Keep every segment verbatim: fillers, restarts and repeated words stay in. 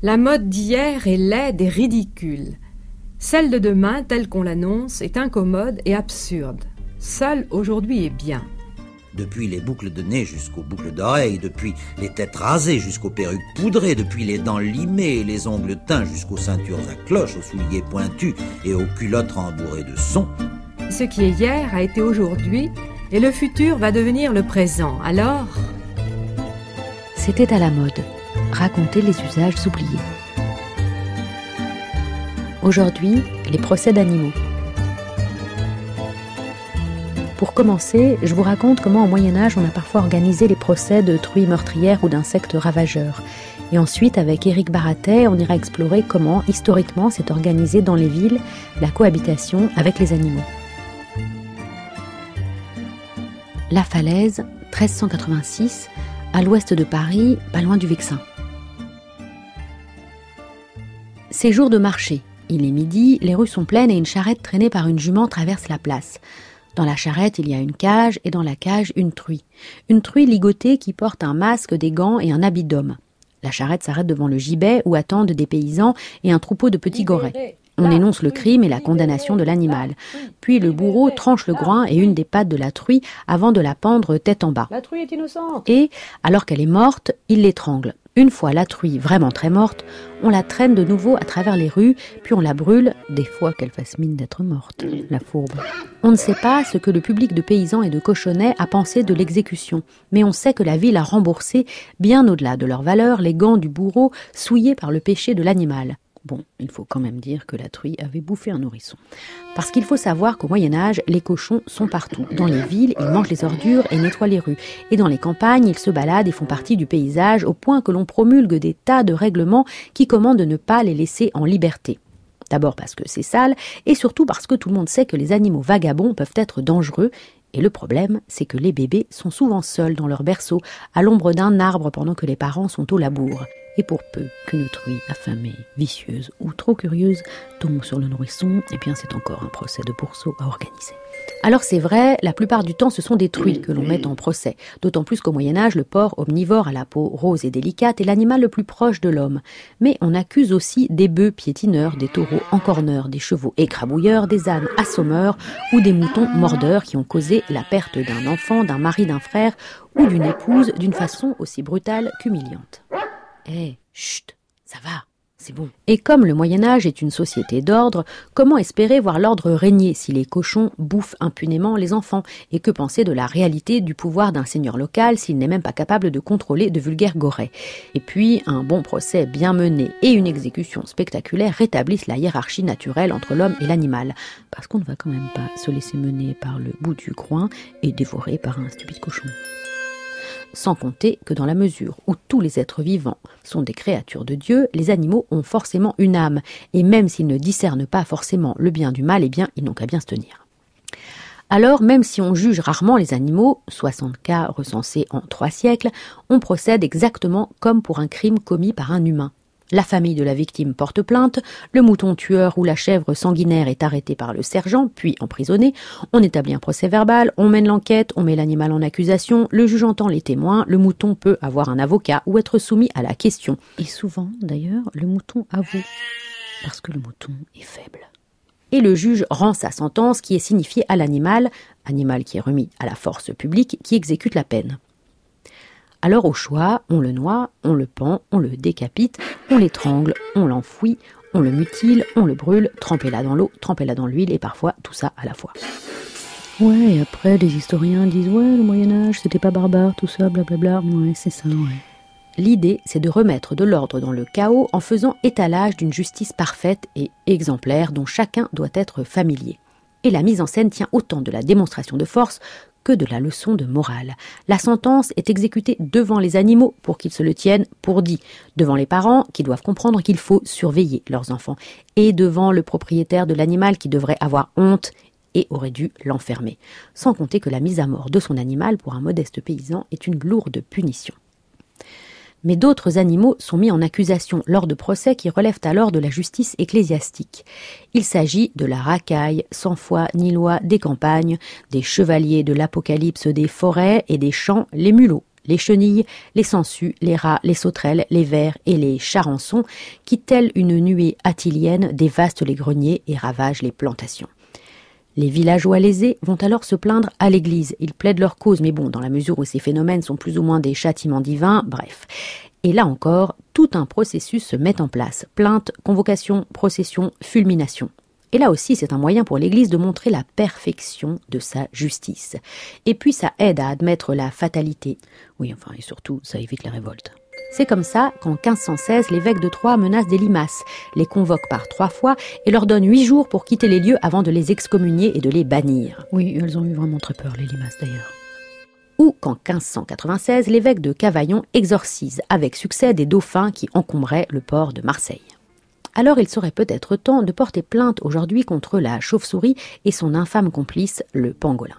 La mode d'hier est laide et ridicule. Celle de demain, telle qu'on l'annonce, est incommode et absurde. Seule aujourd'hui est bien. Depuis les boucles de nez jusqu'aux boucles d'oreilles, depuis les têtes rasées jusqu'aux perruques poudrées, depuis les dents limées et les ongles teints jusqu'aux ceintures à cloches, aux souliers pointus et aux culottes rembourrées de son. Ce qui est hier a été aujourd'hui, et le futur va devenir le présent. Alors... C'était à la mode. Raconter les usages oubliés. Aujourd'hui, les procès d'animaux. Pour commencer, je vous raconte comment au Moyen-Âge on a parfois organisé les procès de truies meurtrières ou d'insectes ravageurs. Et ensuite, avec Éric Baratet, on ira explorer comment, historiquement, s'est organisée dans les villes la cohabitation avec les animaux. La Falaise, treize cent quatre-vingt-six, à l'ouest de Paris, pas loin du Vexin. C'est jour de marché. Il est midi, les rues sont pleines et une charrette traînée par une jument traverse la place. Dans la charrette, il y a une cage et dans la cage, une truie. Une truie ligotée qui porte un masque, des gants et un habit d'homme. La charrette s'arrête devant le gibet où attendent des paysans et un troupeau de petits gorets. On énonce le crime et la condamnation de l'animal. Puis le bourreau tranche le groin et une des pattes de la truie avant de la pendre tête en bas. La truie est innocente. Et, alors qu'elle est morte, il l'étrangle. Une fois la truie vraiment très morte, on la traîne de nouveau à travers les rues, puis on la brûle, des fois qu'elle fasse mine d'être morte, la fourbe. On ne sait pas ce que le public de paysans et de cochonnets a pensé de l'exécution, mais on sait que la ville a remboursé, bien au-delà de leur valeur, les gants du bourreau souillés par le péché de l'animal. Bon, il faut quand même dire que la truie avait bouffé un nourrisson. Parce qu'il faut savoir qu'au Moyen-Âge, les cochons sont partout. Dans les villes, ils mangent les ordures et nettoient les rues. Et dans les campagnes, ils se baladent et font partie du paysage au point que l'on promulgue des tas de règlements qui commandent de ne pas les laisser en liberté. D'abord parce que c'est sale, et surtout parce que tout le monde sait que les animaux vagabonds peuvent être dangereux. Et le problème, c'est que les bébés sont souvent seuls dans leur berceau, à l'ombre d'un arbre pendant que les parents sont au labour. Et pour peu qu'une truie affamée, vicieuse ou trop curieuse tombe sur le nourrisson, eh bien c'est encore un procès de pourceau à organiser. Alors c'est vrai, la plupart du temps ce sont des truies que l'on met en procès, d'autant plus qu'au Moyen-Âge, le porc omnivore à la peau rose et délicate est l'animal le plus proche de l'homme. Mais on accuse aussi des bœufs piétineurs, des taureaux encorneurs, des chevaux écrabouilleurs, des ânes assommeurs ou des moutons mordeurs qui ont causé la perte d'un enfant, d'un mari, d'un frère ou d'une épouse d'une façon aussi brutale qu'humiliante. Eh, hey, chut, ça va, c'est bon. Et comme le Moyen-Âge est une société d'ordre, comment espérer voir l'ordre régner si les cochons bouffent impunément les enfants? Et que penser de la réalité du pouvoir d'un seigneur local s'il n'est même pas capable de contrôler de vulgaires gorets? Et puis, un bon procès bien mené et une exécution spectaculaire rétablissent la hiérarchie naturelle entre l'homme et l'animal. Parce qu'on ne va quand même pas se laisser mener par le bout du groin et dévorer par un stupide cochon. Sans compter que dans la mesure où tous les êtres vivants sont des créatures de Dieu, les animaux ont forcément une âme, et même s'ils ne discernent pas forcément le bien du mal, eh bien, ils n'ont qu'à bien se tenir. Alors, même si on juge rarement les animaux, soixante cas recensés en trois siècles, on procède exactement comme pour un crime commis par un humain. La famille de la victime porte plainte, le mouton tueur ou la chèvre sanguinaire est arrêté par le sergent, puis emprisonné, on établit un procès verbal, on mène l'enquête, on met l'animal en accusation, le juge entend les témoins, le mouton peut avoir un avocat ou être soumis à la question. Et souvent, d'ailleurs, le mouton avoue, parce que le mouton est faible. Et le juge rend sa sentence qui est signifiée à l'animal, animal qui est remis à la force publique qui exécute la peine. Alors au choix, on le noie, on le pend, on le décapite, on l'étrangle, on l'enfouit, on le mutile, on le brûle, trempez-la dans l'eau, trempez-la dans l'huile et parfois tout ça à la fois. Ouais, et après les historiens disent « ouais, le Moyen-Âge, c'était pas barbare, tout ça, blablabla, ouais, c'est ça, ouais ». L'idée, c'est de remettre de l'ordre dans le chaos en faisant étalage d'une justice parfaite et exemplaire dont chacun doit être familier. Et la mise en scène tient autant de la démonstration de force que de la leçon de morale. La sentence est exécutée devant les animaux pour qu'ils se le tiennent pour dit, devant les parents qui doivent comprendre qu'il faut surveiller leurs enfants, et devant le propriétaire de l'animal qui devrait avoir honte et aurait dû l'enfermer. Sans compter que la mise à mort de son animal pour un modeste paysan est une lourde punition. Mais d'autres animaux sont mis en accusation lors de procès qui relèvent alors de la justice ecclésiastique. Il s'agit de la racaille, sans foi ni loi des campagnes, des chevaliers de l'apocalypse des forêts et des champs, les mulots, Les chenilles, les sangsues, les rats, les sauterelles, les vers et les charançons qui, telle une nuée attilienne, dévastent les greniers et ravagent les plantations. Les villageois lésés vont alors se plaindre à l'église. Ils plaident leur cause, mais bon, dans la mesure où ces phénomènes sont plus ou moins des châtiments divins, bref. Et là encore, tout un processus se met en place. Plainte, convocation, procession, fulmination. Et là aussi, c'est un moyen pour l'Église de montrer la perfection de sa justice. Et puis, ça aide à admettre la fatalité. Oui, enfin, et surtout, ça évite les révoltes. C'est comme ça qu'en quinze cent seize, l'évêque de Troyes menace des limaces, les convoque par trois fois et leur donne huit jours pour quitter les lieux avant de les excommunier et de les bannir. Oui, elles ont eu vraiment très peur, les limaces d'ailleurs. Ou qu'en quinze cent quatre-vingt-seize, l'évêque de Cavaillon exorcise avec succès des dauphins qui encombraient le port de Marseille. Alors il serait peut-être temps de porter plainte aujourd'hui contre la chauve-souris et son infâme complice, le pangolin.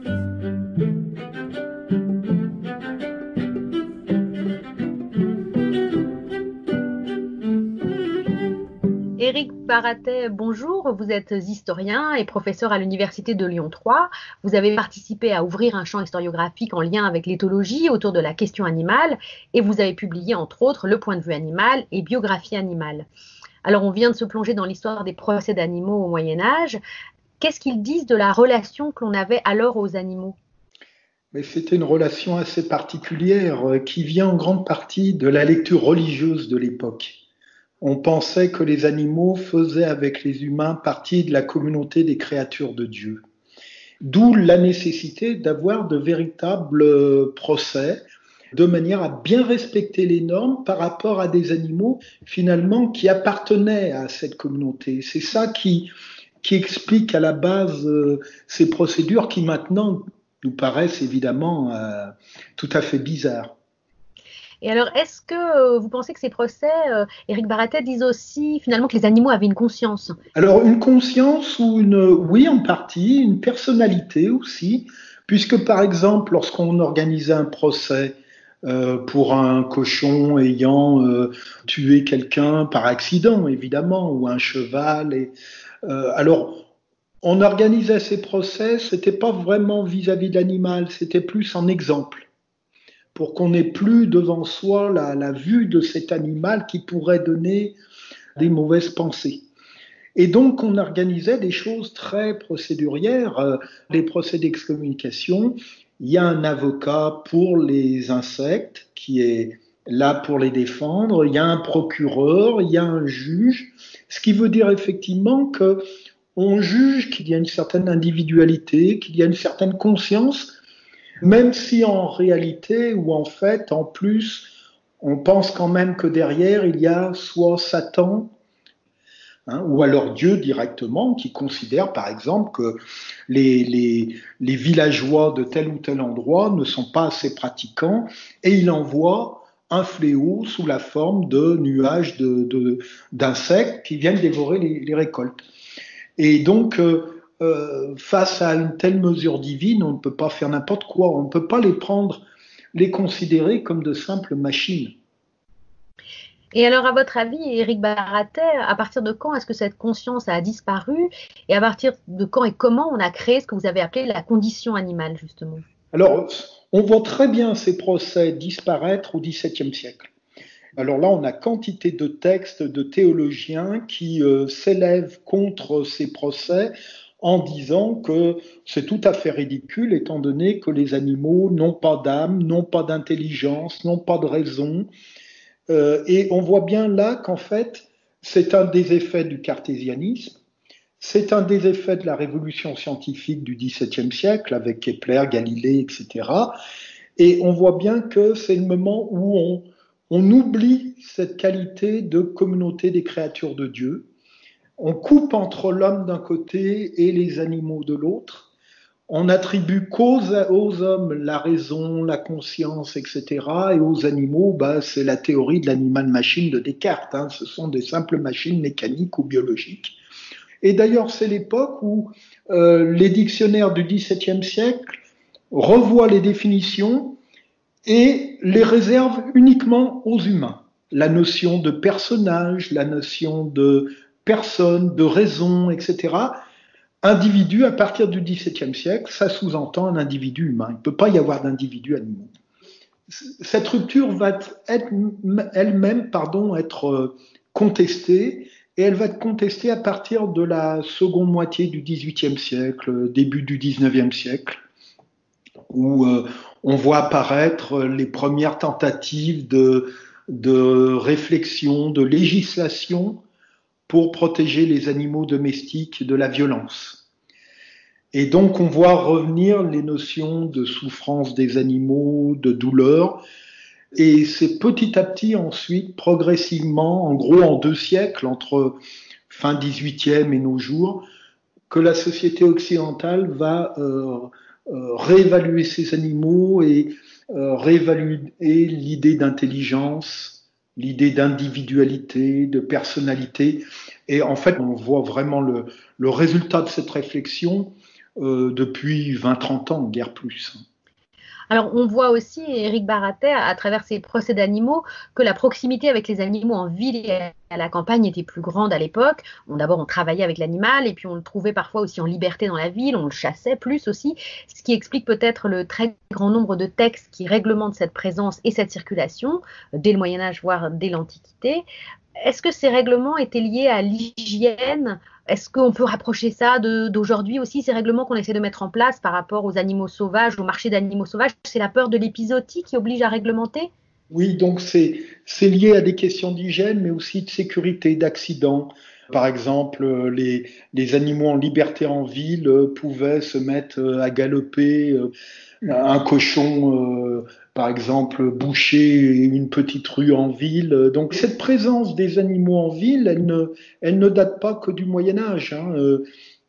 Éric Baratet, bonjour. Vous êtes historien et professeur à l'Université de Lyon trois. Vous avez participé à ouvrir un champ historiographique en lien avec l'éthologie autour de la question animale et vous avez publié entre autres Le point de vue animal et Biographie animale. Alors on vient de se plonger dans l'histoire des procès d'animaux au Moyen-Âge. Qu'est-ce qu'ils disent de la relation que l'on avait alors aux animaux ? Mais c'était une relation assez particulière qui vient en grande partie de la lecture religieuse de l'époque. On pensait que les animaux faisaient avec les humains partie de la communauté des créatures de Dieu. D'où la nécessité d'avoir de véritables procès, de manière à bien respecter les normes par rapport à des animaux finalement qui appartenaient à cette communauté. C'est ça qui, qui explique à la base euh, ces procédures qui maintenant nous paraissent évidemment euh, tout à fait bizarres. Et alors, est-ce que euh, vous pensez que ces procès, euh, Éric Baratet, disent aussi finalement que les animaux avaient une conscience ? Alors, une conscience ou une, oui, en partie, une personnalité aussi, puisque par exemple, lorsqu'on organisait un procès euh, pour un cochon ayant euh, tué quelqu'un par accident, évidemment, ou un cheval, et, euh, alors, on organisait ces procès, c'était pas vraiment vis-à-vis de l'animal, c'était plus en exemple, pour qu'on n'ait plus devant soi la, la vue de cet animal qui pourrait donner des mauvaises pensées. Et donc, on organisait des choses très procédurières, euh, les procès d'excommunication. Il y a un avocat pour les insectes qui est là pour les défendre, il y a un procureur, il y a un juge, ce qui veut dire effectivement qu'on juge qu'il y a une certaine individualité, qu'il y a une certaine conscience, même si en réalité ou en fait, en plus, on pense quand même que derrière, il y a soit Satan, hein, ou alors Dieu directement, qui considère par exemple que les, les, les villageois de tel ou tel endroit ne sont pas assez pratiquants, et il envoie un fléau sous la forme de nuages de, de, d'insectes qui viennent dévorer les, les récoltes. Et donc, euh, Euh, face à une telle mesure divine, on ne peut pas faire n'importe quoi, on ne peut pas les prendre, les considérer comme de simples machines. Et alors, à votre avis, Éric Baratet, à partir de quand est-ce que cette conscience a disparu et à partir de quand et comment on a créé ce que vous avez appelé la condition animale, justement ? Alors, on voit très bien ces procès disparaître au dix-septième siècle. Alors là, on a quantité de textes de théologiens qui euh, s'élèvent contre ces procès en disant que c'est tout à fait ridicule étant donné que les animaux n'ont pas d'âme, n'ont pas d'intelligence, n'ont pas de raison. Euh, et on voit bien là qu'en fait, c'est un des effets du cartésianisme, c'est un des effets de la révolution scientifique du dix-septième siècle avec Kepler, Galilée, et cetera. Et on voit bien que c'est le moment où on, on oublie cette qualité de communauté des créatures de Dieu. On coupe entre l'homme d'un côté et les animaux de l'autre. On attribue qu'aux aux hommes la raison, la conscience, et cetera. Et aux animaux, bah, c'est la théorie de l'animal-machine de Descartes. Hein. Ce sont des simples machines mécaniques ou biologiques. Et d'ailleurs, c'est l'époque où euh, les dictionnaires du dix-septième siècle revoient les définitions et les réservent uniquement aux humains. La notion de personnage, la notion de personne, de raison, et cetera. Individu, à partir du dix-septième siècle, ça sous-entend un individu humain. Il ne peut pas y avoir d'individus animaux. cette rupture va être elle-même pardon, être contestée, et elle va être contestée à partir de la seconde moitié du dix-huitième siècle, début du dix-neuvième siècle, où euh, on voit apparaître les premières tentatives de, de réflexion, de législation pour protéger les animaux domestiques de la violence. Et donc on voit revenir les notions de souffrance des animaux, de douleur, et c'est petit à petit ensuite, progressivement, en gros en deux siècles, entre fin dix-huitième et nos jours, que la société occidentale va euh, euh, réévaluer ces animaux et euh, réévaluer l'idée d'intelligence, l'idée d'individualité, de personnalité. Et en fait, on voit vraiment le, le résultat de cette réflexion euh, depuis vingt trente ans, guère plus. Alors, on voit aussi, Éric Baratet, à travers ces procès d'animaux, que la proximité avec les animaux en ville et à la campagne était plus grande à l'époque. Bon, d'abord, on travaillait avec l'animal et puis on le trouvait parfois aussi en liberté dans la ville, on le chassait plus aussi, ce qui explique peut-être le très grand nombre de textes qui réglementent cette présence et cette circulation, dès le Moyen-Âge, voire dès l'Antiquité. Est-ce que ces règlements étaient liés à l'hygiène ? Est-ce qu'on peut rapprocher ça de, d'aujourd'hui aussi, ces règlements qu'on essaie de mettre en place par rapport aux animaux sauvages, au marché d'animaux sauvages? C'est la peur de l'épizootie qui oblige à réglementer? Oui, donc c'est, c'est lié à des questions d'hygiène, mais aussi de sécurité, d'accidents. Par exemple, les, les animaux en liberté en ville pouvaient se mettre à galoper. Un cochon, euh, par exemple, boucher une petite rue en ville. Donc cette présence des animaux en ville, elle ne, elle ne date pas que du Moyen-Âge. Hein. Euh,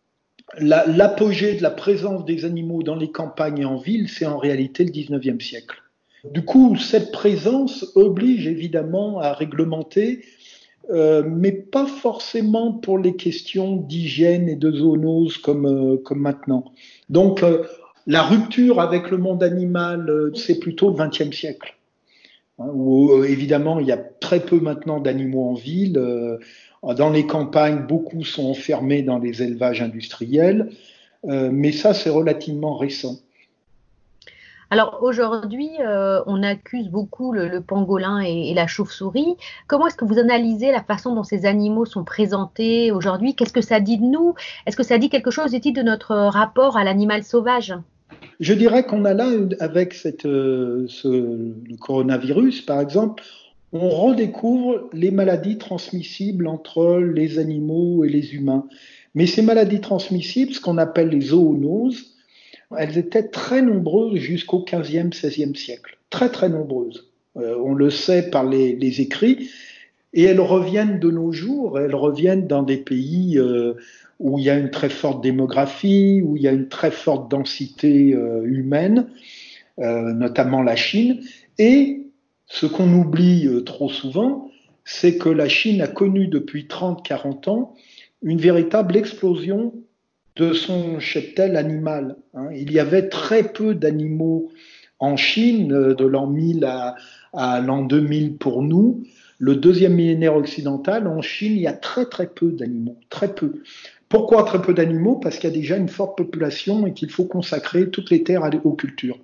la, l'apogée de la présence des animaux dans les campagnes et en ville, c'est en réalité le dix-neuvième siècle. Du coup, cette présence oblige évidemment à réglementer, euh, mais pas forcément pour les questions d'hygiène et de zoonose comme, euh, comme maintenant. Donc, euh, la rupture avec le monde animal, c'est plutôt le vingtième siècle, hein, où évidemment il y a très peu maintenant d'animaux en ville. Dans les campagnes, beaucoup sont enfermés dans les élevages industriels, mais ça c'est relativement récent. Alors aujourd'hui, euh, on accuse beaucoup le, le pangolin et, et la chauve-souris. Comment est-ce que vous analysez la façon dont ces animaux sont présentés aujourd'hui? Qu'est-ce que ça dit de nous? Est-ce que ça dit quelque chose de notre rapport à l'animal sauvage? Je dirais qu'on a là, avec cette, euh, ce, le coronavirus, par exemple, on redécouvre les maladies transmissibles entre les animaux et les humains. Mais ces maladies transmissibles, ce qu'on appelle les zoonoses, elles étaient très nombreuses jusqu'au quinzième, seizième siècle. Très, très nombreuses. Euh, on le sait par les, les écrits. Et elles reviennent de nos jours, elles reviennent dans des pays euh, où il y a une très forte démographie, où il y a une très forte densité euh, humaine, euh, notamment la Chine. Et ce qu'on oublie euh, trop souvent, c'est que la Chine a connu depuis trente à quarante ans une véritable explosion de son cheptel animal. Hein. Il y avait très peu d'animaux en Chine, de l'an mille à, à l'an deux mille pour nous. Le deuxième millénaire occidental, en Chine, il y a très très peu d'animaux, très peu. Pourquoi très peu d'animaux? Parce qu'il y a déjà une forte population et qu'il faut consacrer toutes les terres aux cultures.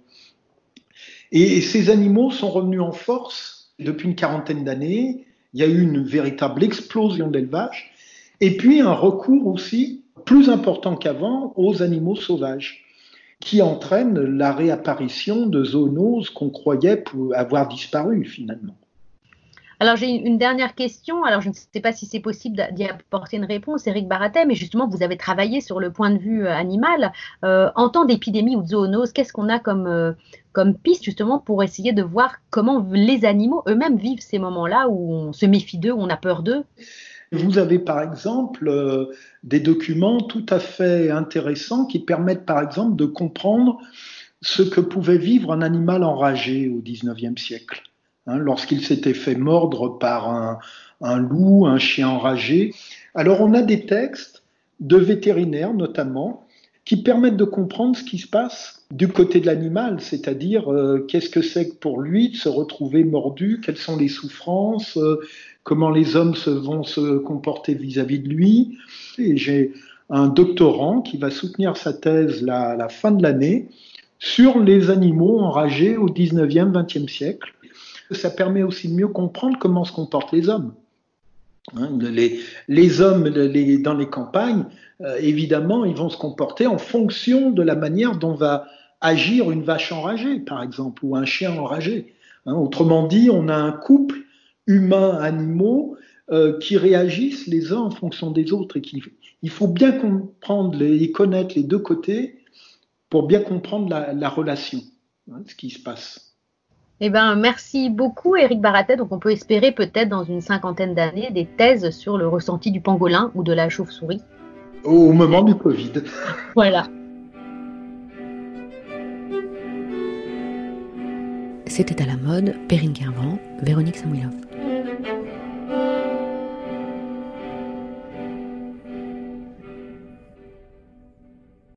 Et ces animaux sont revenus en force depuis une quarantaine d'années. Il y a eu une véritable explosion d'élevage et puis un recours aussi plus important qu'avant aux animaux sauvages qui entraîne la réapparition de zoonoses qu'on croyait avoir disparu finalement. Alors, j'ai une dernière question. Alors, je ne sais pas si c'est possible d'y apporter une réponse, Éric Baratet, mais justement, vous avez travaillé sur le point de vue animal. Euh, en temps d'épidémie ou de zoonose, qu'est-ce qu'on a comme, euh, comme piste, justement, pour essayer de voir comment les animaux eux-mêmes vivent ces moments-là où on se méfie d'eux, où on a peur d'eux? Vous avez, par exemple, euh, des documents tout à fait intéressants qui permettent, par exemple, de comprendre ce que pouvait vivre un animal enragé au dix-neuvième siècle. Hein, lorsqu'il s'était fait mordre par un, un loup, un chien enragé. Alors on a des textes de vétérinaires notamment qui permettent de comprendre ce qui se passe du côté de l'animal, c'est-à-dire euh, qu'est-ce que c'est pour lui de se retrouver mordu, quelles sont les souffrances, euh, comment les hommes se, vont se comporter vis-à-vis de lui. Et j'ai un doctorant qui va soutenir sa thèse à la fin de l'année sur les animaux enragés au dix-neuvième, vingtième siècle. Ça permet aussi de mieux comprendre comment se comportent les hommes. Hein, les, les hommes les, dans les campagnes, euh, évidemment, ils vont se comporter en fonction de la manière dont va agir une vache enragée, par exemple, ou un chien enragé. Hein, autrement dit, on a un couple humain-animaux euh, qui réagissent les uns en fonction des autres. Et qui, il faut bien comprendre les, et connaître les deux côtés pour bien comprendre la, la relation, hein, ce qui se passe. Eh ben, merci beaucoup, Éric Baratet. Donc, on peut espérer peut-être dans une cinquantaine d'années des thèses sur le ressenti du pangolin ou de la chauve-souris. Au moment du Covid. Voilà. C'était à la mode, Perrine Kervran, Véronique Samuilov.